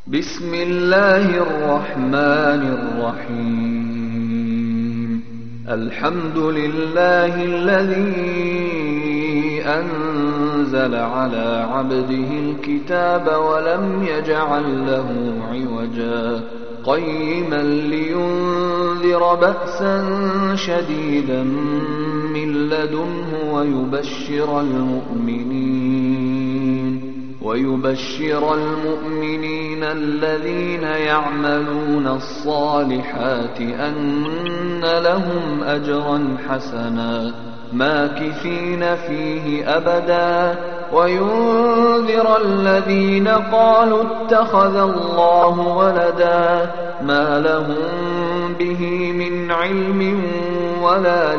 بسم الله الرحمن الرحيم. الحمد لله الذي أنزل على عبده الكتاب ولم يجعل له عوجا قيما لينذر بأسا شديدا من لدنه ويبشر المؤمنين الذين يعملون الصالحات أن لهم أجرا حسنا ماكثين فيه أبدا وينذر الذين قالوا اتخذ الله ولدا ما لهم به من علم ولا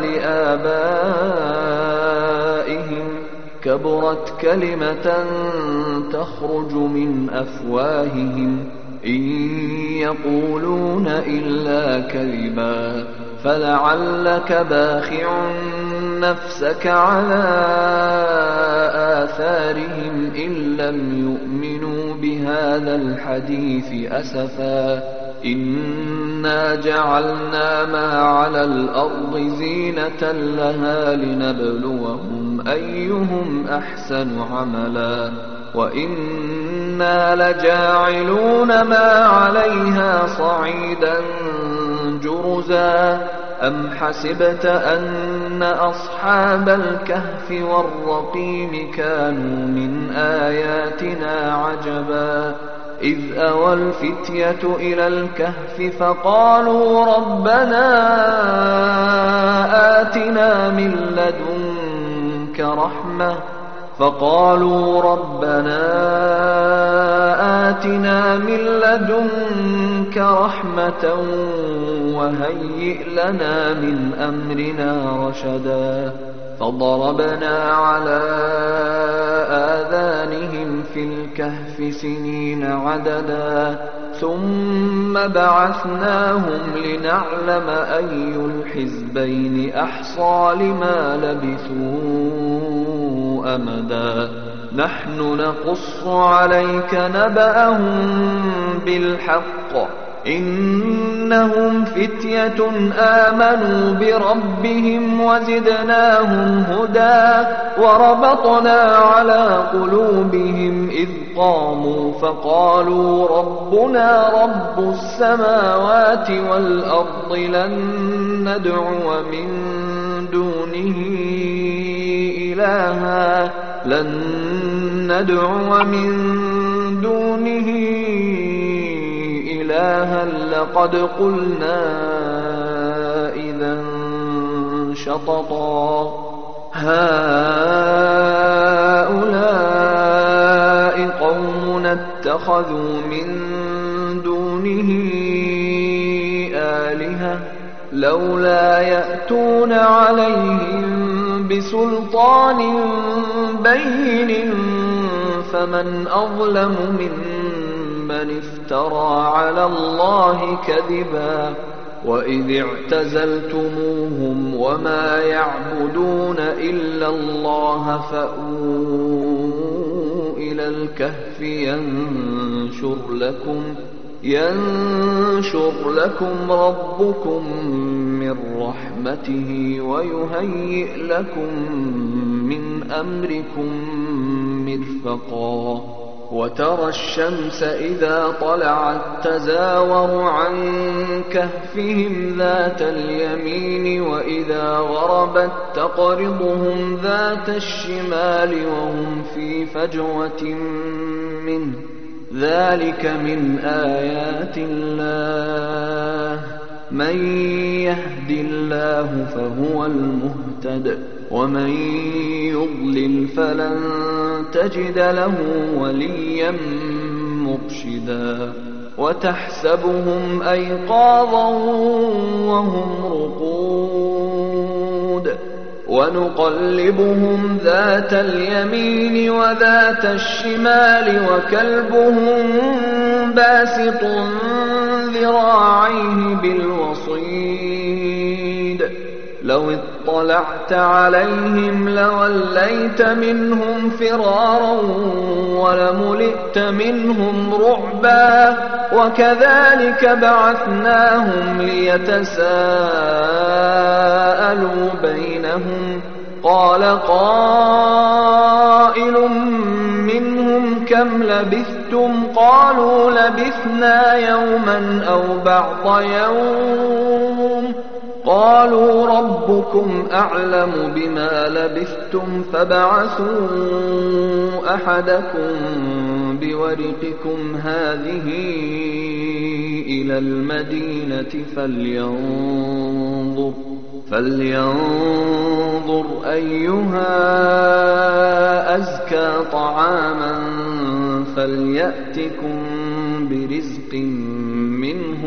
لآبائهم كبرت كلمة تخرج من أفواههم إن يقولون إلا كذبا فلعلك باخع نفسك على آثارهم إن لم يؤمنوا بهذا الحديث أسفا إنا جعلنا ما على الأرض زينة لها لنبلوهم أيهم أحسن عملا وإنا لجاعلون ما عليها صعيدا جرزا أم حسبت أن أصحاب الكهف والرقيم كانوا من آياتنا عجبا إذ أوى الفتية إلى الكهف فقالوا ربنا آتنا من لدنك رحمة وهيئ لنا من أمرنا رشدا فضربنا على آذانهم في الكهف سنين عددا ثم بعثناهم لنعلم أي الحزبين أحصى لما لبثوا أمدا نحن نقص عليك نبأهم بالحق إنهم فتية آمنوا بربهم وزدناهم هدى وربطنا على قلوبهم إذ قاموا فقالوا ربنا رب السماوات والأرض لن ندعو من دونه إلها لقد قلنا إذا شططا هؤلاء قومنا اتخذوا من دونه آلهة لولا يأتون عليهم بسلطان بين فمن أظلم ممن افترى على الله كذبا وإذ اعتزلتموهم وما يعبدون إلا الله فأووا إلى الكهف ينشر لكم ربكم من رحمته ويهيئ لكم من أمركم مرفقا وترى الشمس إذا طلعت تزاور عن كهفهم ذات اليمين وإذا غربت تقرضهم ذات الشمال وهم في فجوة منه ذلك من آيات الله من يهد الله فهو المهتد ومن يضلل فلن تجد له وليا مرشدا وتحسبهم أيقاظا وهم رقود ونقلبهم ذات اليمين وذات الشمال وكلبهم باسط ذراعيه بالوصيد لو اطلعت اطلعت عليهم لوليت منهم فرارا ولملئت منهم رعبا وكذلك بعثناهم ليتساءلوا بينهم قال قائل منهم كم لبثتم قالوا لبثنا يوما أو بعض يوم قالوا ربكم أعلم بما لبثتم فابعثوا أحدكم بورقكم هذه إلى المدينة فلينظر أيها أزكى طعاما فليأتكم برزق منه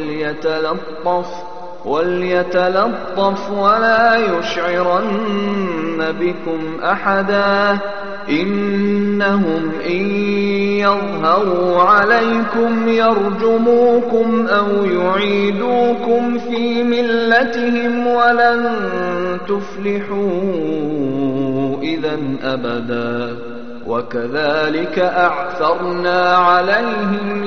وليتلطف ولا يشعرن بكم أحدا إنهم إن يظهروا عليكم يرجموكم أو يعيدوكم في ملتهم ولن تفلحوا إذا أبدا وكذلك أعثرنا عليهم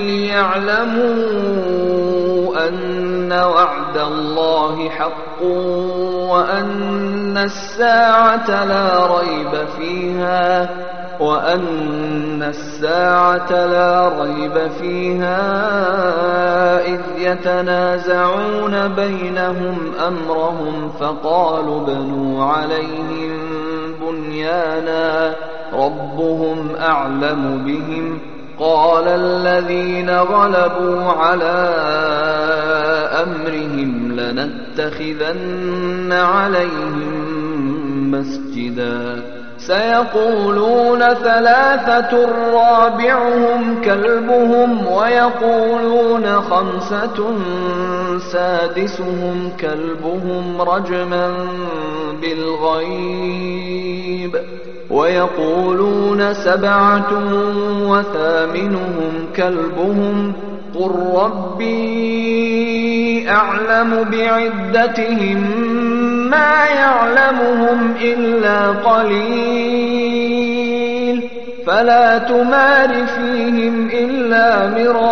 ليعلموا أن وعد الله حق وأن الساعة لا ريب فيها إذ يتنازعون بينهم أمرهم فقالوا ابنوا عليهم بنيانا ربهم أعلم بهم قال الذين غلبوا على أمرهم لنتخذن عليهم مسجدا سيقولون ثلاثة رابعهم كلبهم ويقولون خمسة سادسهم كلبهم رجما بالغيب ويقولون سبعة وثامنهم كلبهم قل ربي أعلم بعدتهم ما يعلمهم إلا قليل فلا تمار فيهم إلا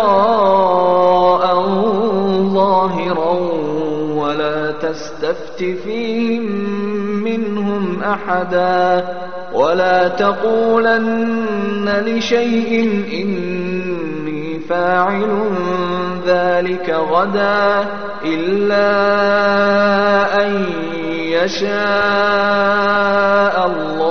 مراء ظاهرا ولا تستفت فيهم منهم أحدا ولا تقولن لشيء إني فاعل ذلك غدا إلا أن يشاء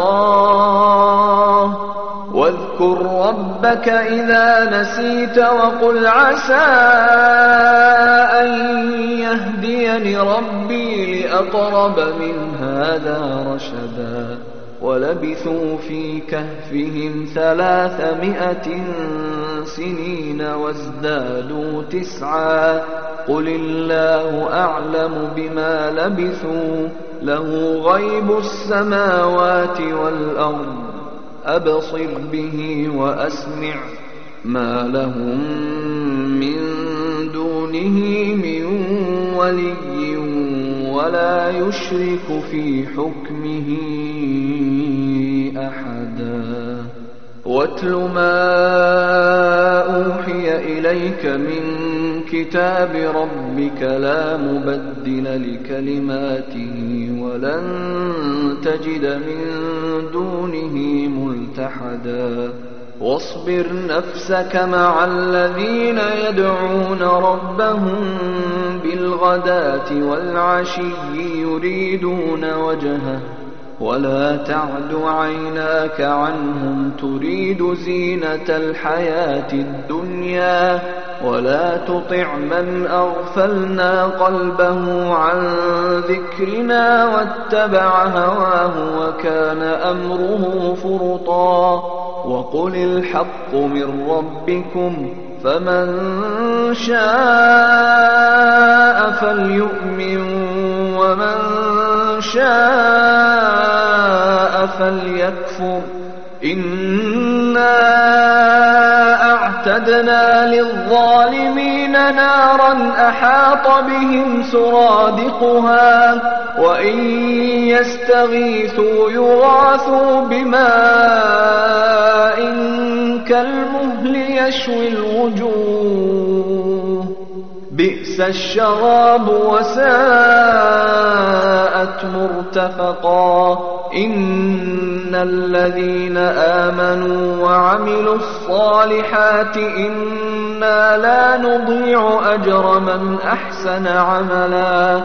الله واذكر ربك إذا نسيت وقل عسى أن يهديني ربي لأقرب من هذا رشدا ولبثوا في كهفهم 300 سنين وازدادوا 9 قل الله أعلم بما لبثوا له غيب السماوات والأرض أبصر به وأسمع ما لهم من دونه من ولي ولا يشرك في حكمه أحدا واتل ما أوحي إليك من كتاب ربك لا مبدل لكلماته ولن تجد من دونه ملتحدا واصبر نفسك مع الذين يدعون ربهم بالغداة والعشي يريدون وجهه ولا تعد عيناك عنهم تريد زينة الحياة الدنيا ولا تطع من أغفلنا قلبه عن ذكرنا واتبع هواه وكان أمره فرطا وقل الحق من ربكم فمن شاء فليؤمن ومن شاء فليكفر إنا وأعتدنا للظالمين نارا أحاط بهم سرادقها وإن يستغيثوا يغاثوا بماء كالمهل يشوي الوجوه بئس الشراب وساءت مرتفقا إن الذين آمنوا وعملوا الصالحات إنا لا نضيع أجر من أحسن عملا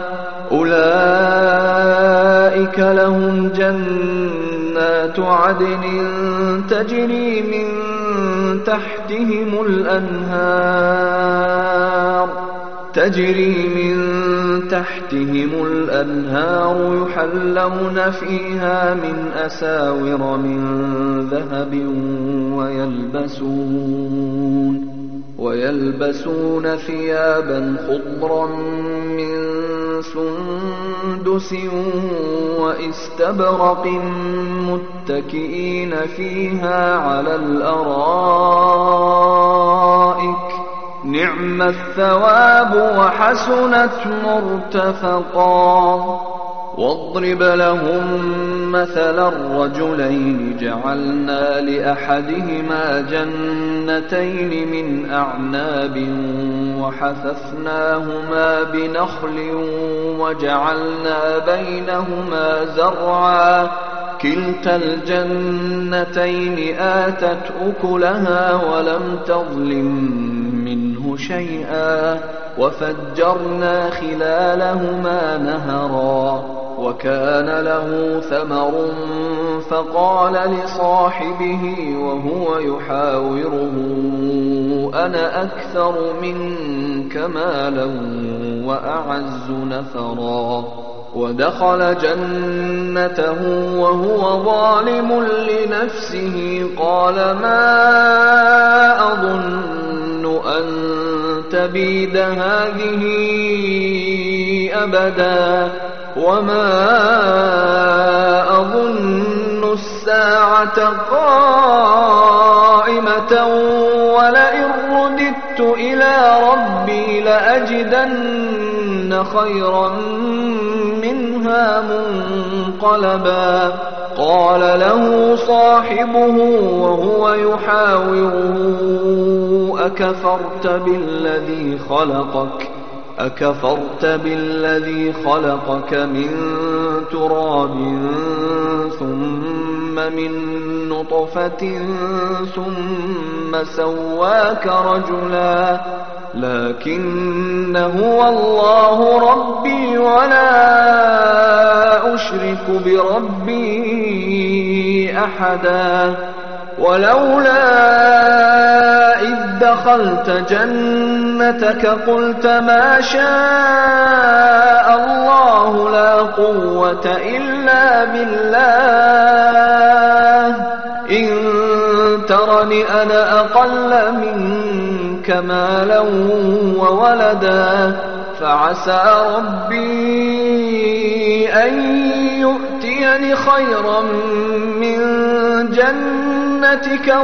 أولئك لهم جنات عدن تجري من تحتهم الأنهار يحلون فيها من أساور من ذهب ويلبسون ثيابا خضرا من سندس وإستبرق متكئين فيها على الأرائك نعم الثواب وحسنت مرتفقا واضرب لهم مثلا الرجلين جعلنا لأحدهما جنتين من أعناب وحففناهما بنخل وجعلنا بينهما زرعا كلتا الجنتين آتت أكلها ولم تظلم منه شيئا وفجرنا خلالهما نهرا وكان له ثمر فقال لصاحبه وهو يحاوره أنا أكثر منك مالا وأعز نفرا ودخل جنته وهو ظالم لنفسه قال ما أظن أن تبيد هذه أبدا وما أظن الساعة قائمة ولئن رددت إلى ربي لأجدن خيرا منها منقلبا قال له صاحبه وهو يحاوره أكفرت بالذي خلقك من تراب ثم من نطفة ثم سواك رجلا لكن هو الله ربي ولا أشرك بربي أحدا ولولا إذ دخلت جنتك قلت ما شاء الله لا قوة إلا بالله إن ترني أنا أقل منك مالا وولدا فعسى ربي أن يؤتيني خيرا من جنتك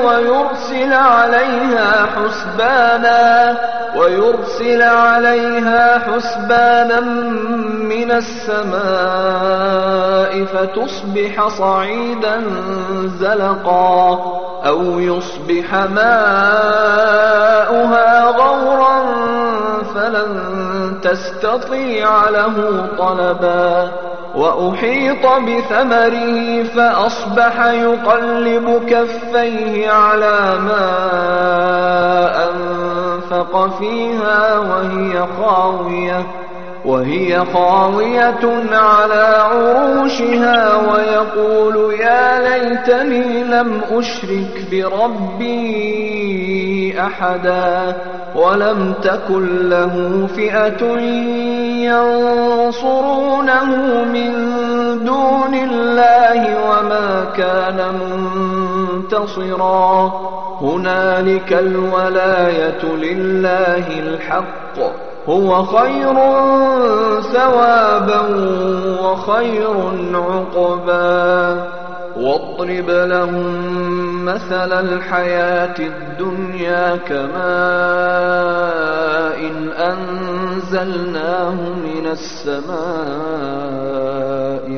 ويرسل عليها حسبانا من السماء فتصبح صعيدا زلقا أو يصبح ماؤها غورا فلن تستطيع له طلبا وأحيط بثمره فأصبح يقلب كفيه على ما أنفق فيها وهي خاوية على عروشها ويقول يا ليتني لم أشرك بربي أحدا ولم تكن له فئة ينصرونه من دون الله وما كان منتصرا هنالك الولاية لله الحق هو خير ثوابا وخير عقبا واضرب لهم مثل الحياة الدنيا كماء أنزلناه من السماء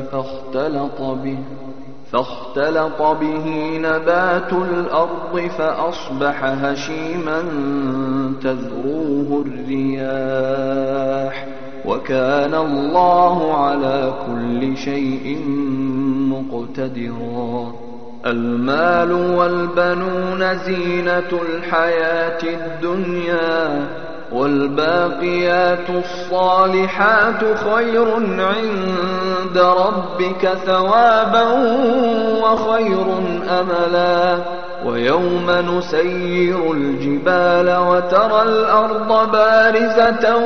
فاختلط به نبات الأرض فأصبح هشيما تذروه الرياح وكان الله على كل شيء مقتدرا. المال والبنون زينة الحياة الدنيا والباقيات الصالحات خير عند ربك ثوابا وخير أملا. ويوم نسير الجبال وترى الأرض بارزة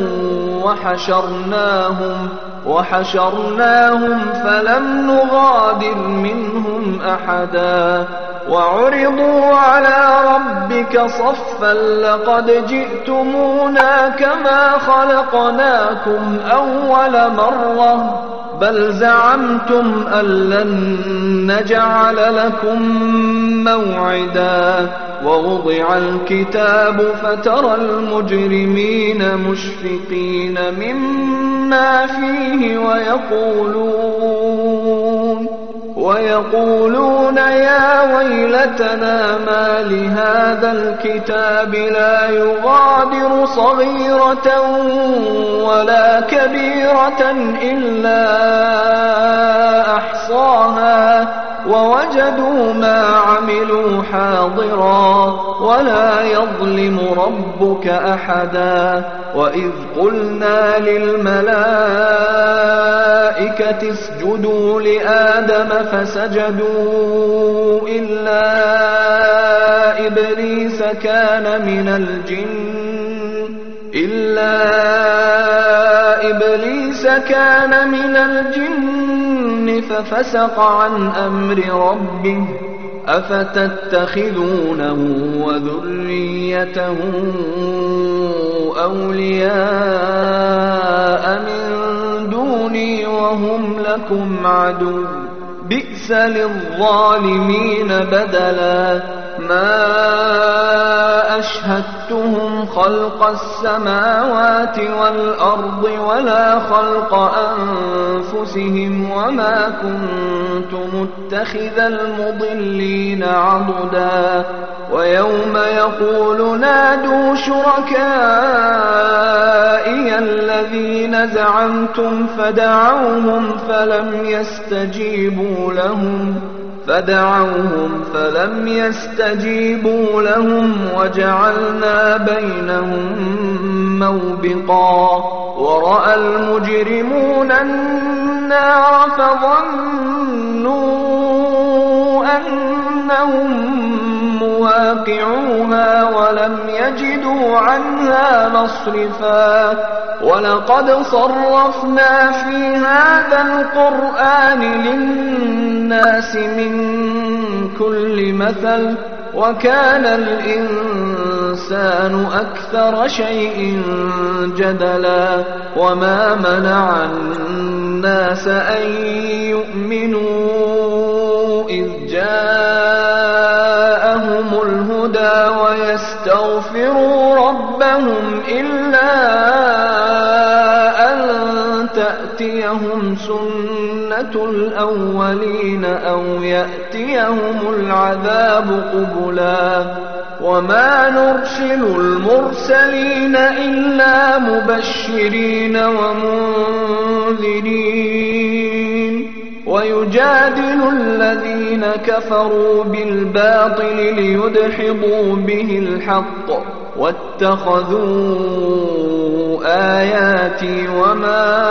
وحشرناهم فلم نغادر منهم أحدا وعرضوا على ربك صفا لقد جئتمونا كما خلقناكم أول مرة بل زعمتم أن لن نجعل لكم موعدا. ووضع الكتاب فترى المجرمين مشفقين مما فيه ويقولون يا ويلتنا ما لهذا الكتاب لا يغادر صغيرة ولا كبيرة إلا أحصاها ووجدوا ما عملوا حاضرا ولا يظلم ربك أحدا. وإذ قلنا للملائكة اسجدوا لآدم فسجدوا إلا إبليس كان من الجن ففسق عن أمر ربه أفتتخذونه وذريته أولياء من دوني وهم لكم عدو بئس للظالمين بدلا. ما أشهدتهم خلق السماوات والأرض ولا خلق أنفسهم وما كنت متخذ المضلين عضدا. ويوم يقول نادوا شركائي الذين زعمتم فدعوهم فلم يستجيبوا لهم وجعلنا بينهم موبقا. ورأى المجرمون النار فظنوا أنهم مواقعوها ولم يجدوا عنها مصرفا. ولقد صرفنا في هذا القرآن للناس من كل مثل وكان الإنسان أكثر شيء جدلا. وما منع الناس أن يؤمنوا إذ جاءهم الهدى ويستغفروا ربهم إلا أن تأتيهم سنة الأولين أو يأتيهم العذاب قبلا. وما نرسل المرسلين إلا مبشرين ومنذرين ويجادل الذين كفروا بالباطل ليدحضوا به الحق واتخذوا آياتي وما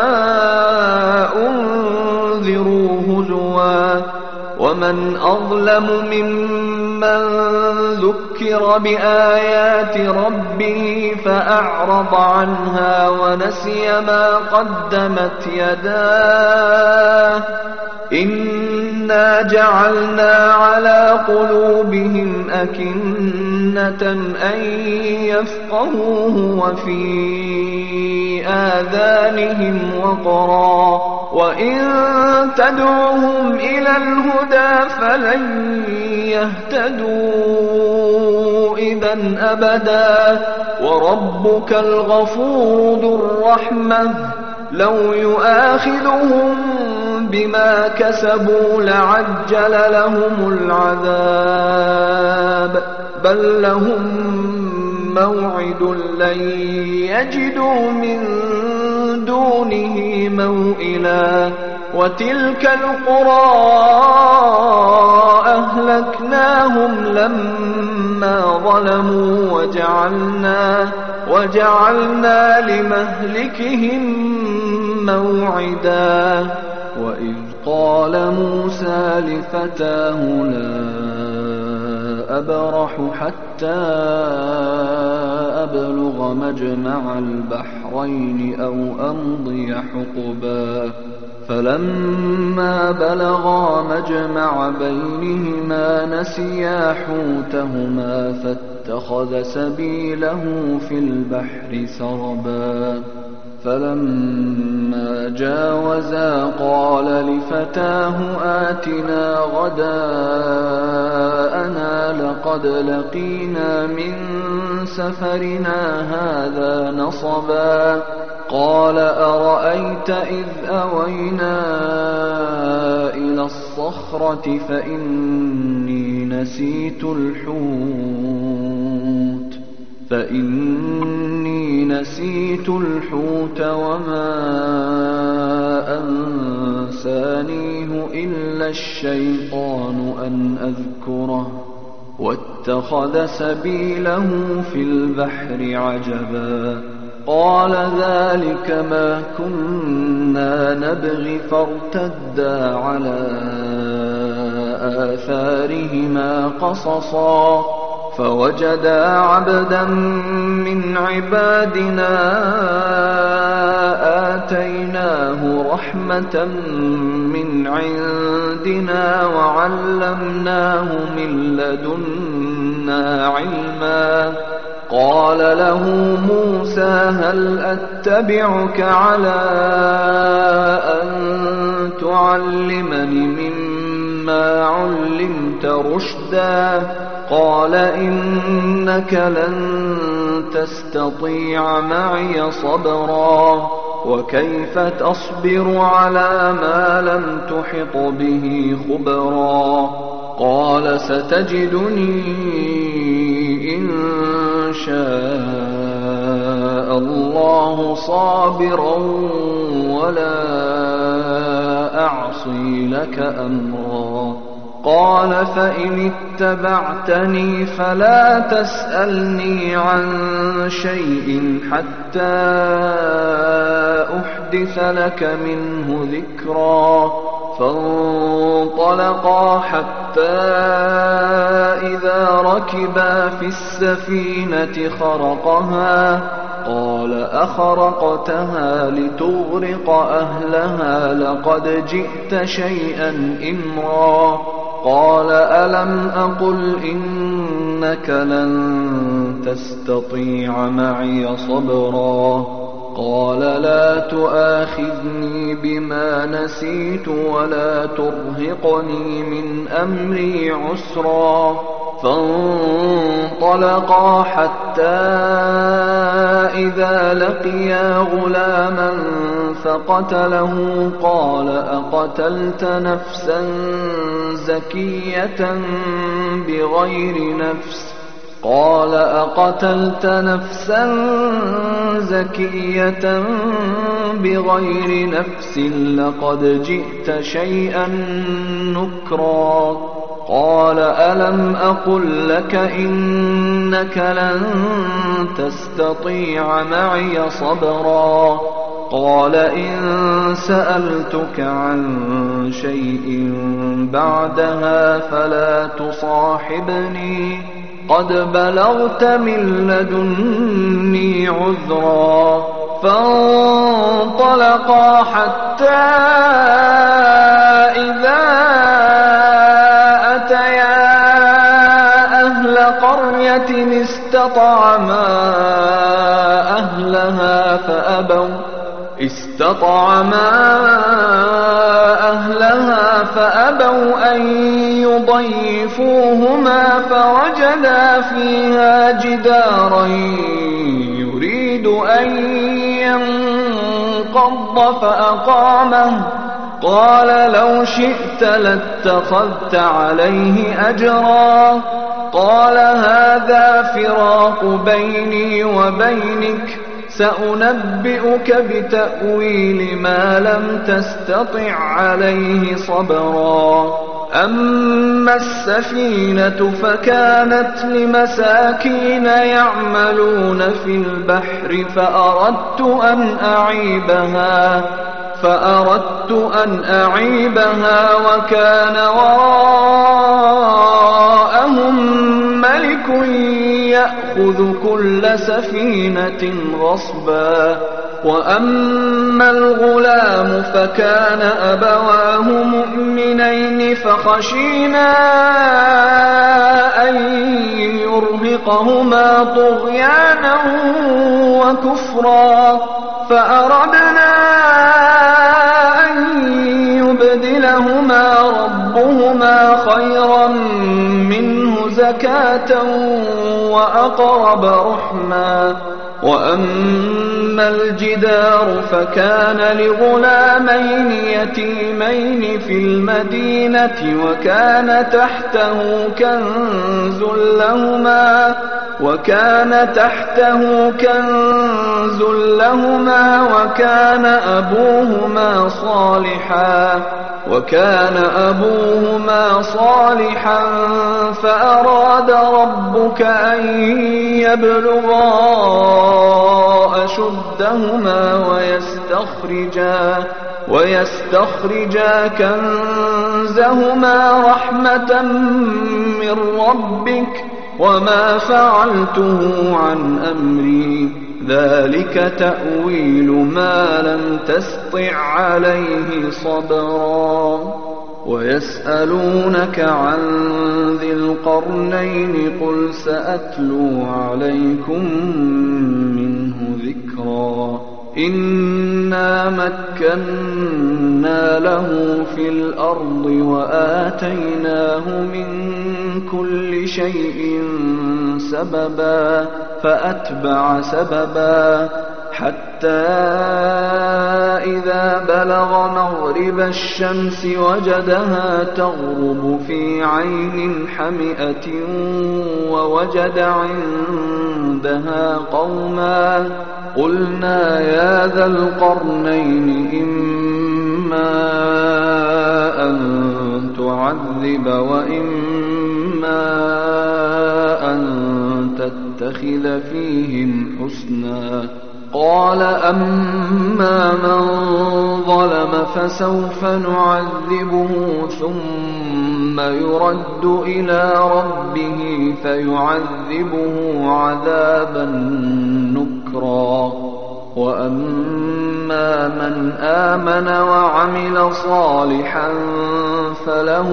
أنذروا هزوا. ومن أظلم ممن ذكر بآيات ربه فأعرض عنها ونسي ما قدمت يداه إنا جعلنا على قلوبهم أكنة أكنة أن يفقهوه وفي آذانهم وقرا وإن تدعوهم إلى الهدى فلن يهتدوا إذا أبدا وربك الغفور ذو الرحمة لو يؤاخذهم بما كسبوا لعجل لهم العذاب بل لهم موعد لن يجدوا من دونه موئلا وتلك القرى أهلكناهم لما ظلموا وجعلنا لمهلكهم موعدا وإذ قال موسى لفتاه لا أبرح حتى أبلغ مجمع البحرين أو أمضي حقبا فلما بلغا مجمع بينهما نسيا حوتهما فاتخذ سبيله في البحر سربا فلما جاوزا قال لفتاه آتنا غداءنا لقد لقينا من سفرنا هذا نصبا قال أرأيت إذ أوينا إلى الصخرة فإني نسيت الحوت وما أنسانيه إلا الشيطان أن أذكره واتخذ سبيله في البحر عجبا قال ذلك ما كنا نبغي فارتدا على آثارهما قصصا فوجدا عبدا من عبادنا آتيناه رحمة من عندنا وعلمناه من لدنا علما قال له موسى هل أتبعك على أن تعلمني مما علمت رشدا قال إنك لن تستطيع معي صبرا وكيف تصبر على ما لم تحط به خبرا قال ستجدني إن شاء الله صابرا ولا أعصي لك أمرا قال فإن اتبعتني فلا تسألني عن شيء حتى أحدث لك منه ذكرا فانطلقا حتى إذا ركبا في السفينة خرقها قال أخرقتها لتغرق أهلها لقد جئت شيئا إمرا قال ألم أقل إنك لن تستطيع معي صبرا قال لا تؤاخذني بما نسيت ولا ترهقني من أمري عسرا فانطلقا حتى إذا لقيا غلاما فقتله قال أقتلت نفسا زكية بغير نفس قال أقتلت نفسا زكية بغير نفس لقد جئت شيئا نكرا قال ألم أقل لك إنك لن تستطيع معي صبرا قال إن سألتك عن شيء بعدها فلا تصاحبني قد بلغت من لدني عذرا فانطلقا حتى إذا أتيا أهل قرية قرية استطعما أهلها فأبوا أن يضيفوهما فوجدا فيها جدارا يريد أن ينقض فأقامه قال لو شئت لاتخذت عليه أجرا قال هذا فراق بيني وبينك سأنبئك بتأويل ما لم تستطع عليه صبرا أما السفينة فكانت لمساكين يعملون في البحر فأردت أن أعيبها وكان وراءهم ملك يأخذ كل سفينة غصبا وأما الغلام فكان أبواه مؤمنين فخشينا أن يرهقهما طغيانا وكفرا فأردنا أن يبدلهما ربهما خيرا منه زكاة وأقرب رحما وأما الجدار فكان لغلامين يتيمين في المدينة وكان تحته كنز لهما وكان أبوهما صالحا فأراد ربك أن يبلغا أشدهما ويستخرجا كنزهما رحمة من ربك وما فعلته عن أمري ذلك تأويل ما لم تسطع عليه صبرا ويسألونك عن ذي القرنين قل سأتلو عليكم منه ذكرا إنا مكنا له في الأرض وآتيناه من كل شيء سببا فأتبع سببا حتى إذا بلغ مغرب الشمس وجدها تغرب في عين حمئة ووجد عندها قوما قلنا يا ذا القرنين إما أن تعذب وإما أن تتخذ فيهم حسنا قال أما من ظلم فسوف نعذبه ثم يرد إلى ربه فيعذبه عذابا نكرا وأما من آمن وعمل صالحا فله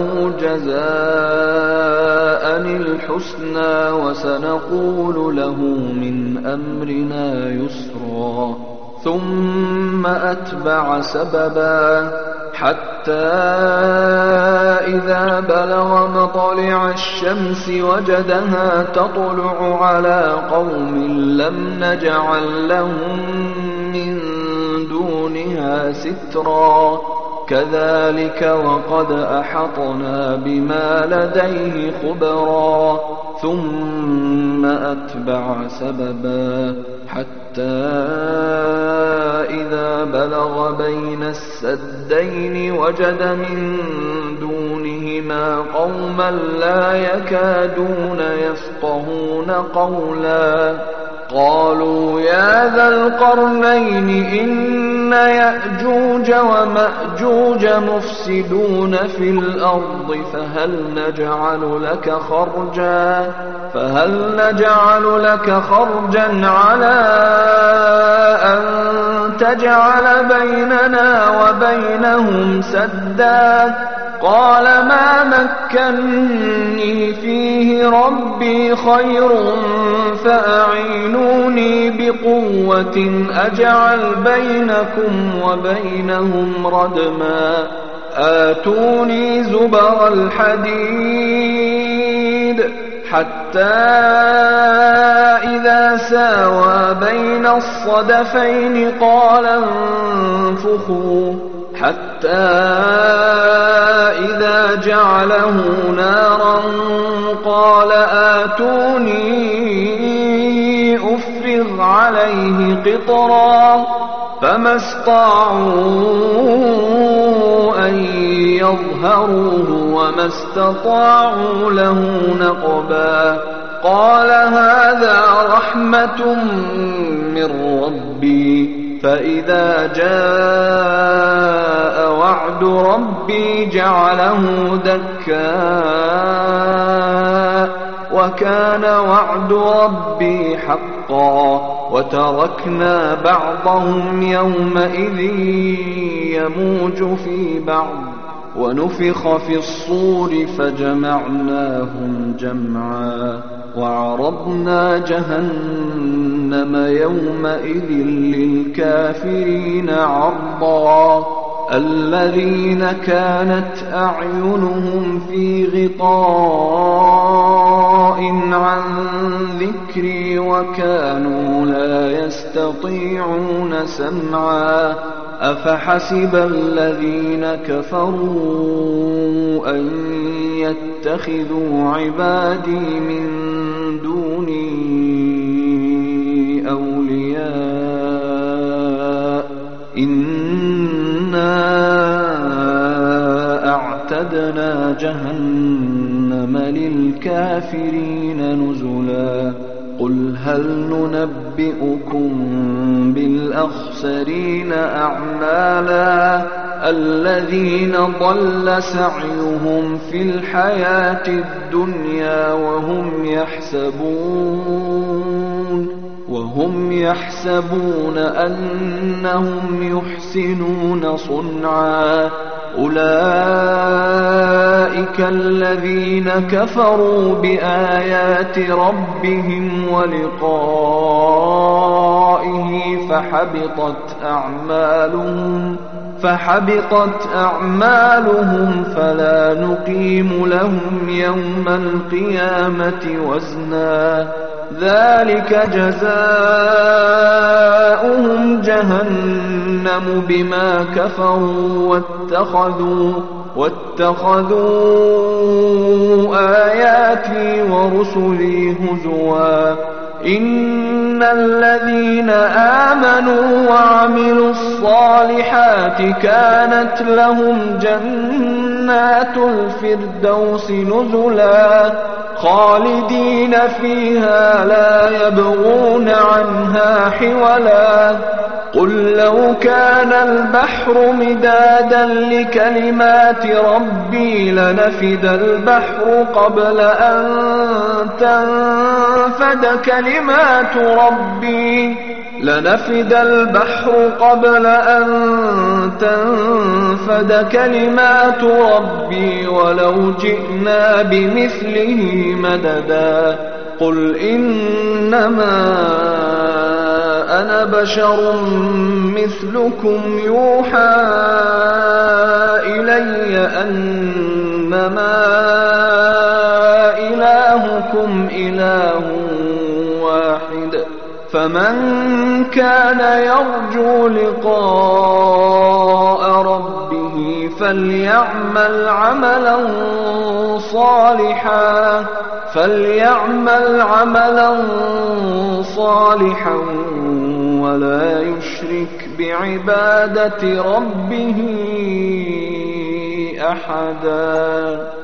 جزاء الحسنى وسنقول له من أمرنا يسرا ثم أتبع سببا حتى إذا بلغ مطلع الشمس وجدها تطلع على قوم لم نجعل لهم من دونها سترا كذلك وقد أحطنا بما لديه خبرا ثم أتبع سببا حتى إذا بلغ بين السدين وجد من دونهما قوما لا يكادون يفقهون قولا قالوا يا ذا القرنين إن يأجوج ومأجوج مفسدون في الأرض فهل نجعل لك خرجا على أن تجعل بيننا وبينهم سدا قال ما مكني فيه ربي خير فأعينوني بقوة أجعل بينكم وبينهم ردما آتوني زبر الحديد حتى إذا ساوى بين الصدفين قال انفخوا حتى إذا جعله نارا قال آتوني أفرغ عليه قطرا فما استطاعوا أن يظهروه وما استطاعوا له نقبا قال هذا رحمة من ربي فإذا جاء وعد ربي جعله دكا وكان وعد ربي حقا وتركنا بعضهم يومئذ يموج في بعض ونفخ في الصور فجمعناهم جمعا وعرضنا جهنم يومئذ للكافرين عرضا الذين كانت أعينهم في غطاء عن ذكري وكانوا لا يستطيعون سمعا أفحسب الذين كفروا أن يتخذوا عبادي من دوني أولياء إنا أعتدنا جهنم للكافرين نزلا قل هل ننبئكم بالأخسرين أعمالا الذين ضل سعيهم في الحياة الدنيا وهم يحسبون أنهم يحسنون صنعا أولئك الذين كفروا بآيات ربهم ولقائه فحبطت أعمالهم فلا نقيم لهم يوم القيامة وزنا ذلك جزاؤهم جهنم بما كفروا واتخذوا آياتي ورسلي هزوا إن الذين آمنوا وعملوا الصالحات كانت لهم جنات الفردوس نزلا خالدين فيها لا يبغون عنها حولا قل لو كان البحر مدادا لكلمات ربي لنفد البحر قبل أن تنفد كلمات ربي ولو جئنا بمثله مددا قل إنما أنا بشر مثلكم يوحى إلي أنما إلهكم إله واحد فمن كان يرجو لقاء ربه فليعمل عملا صالحا ولا يشرك بعبادة ربه أحدا.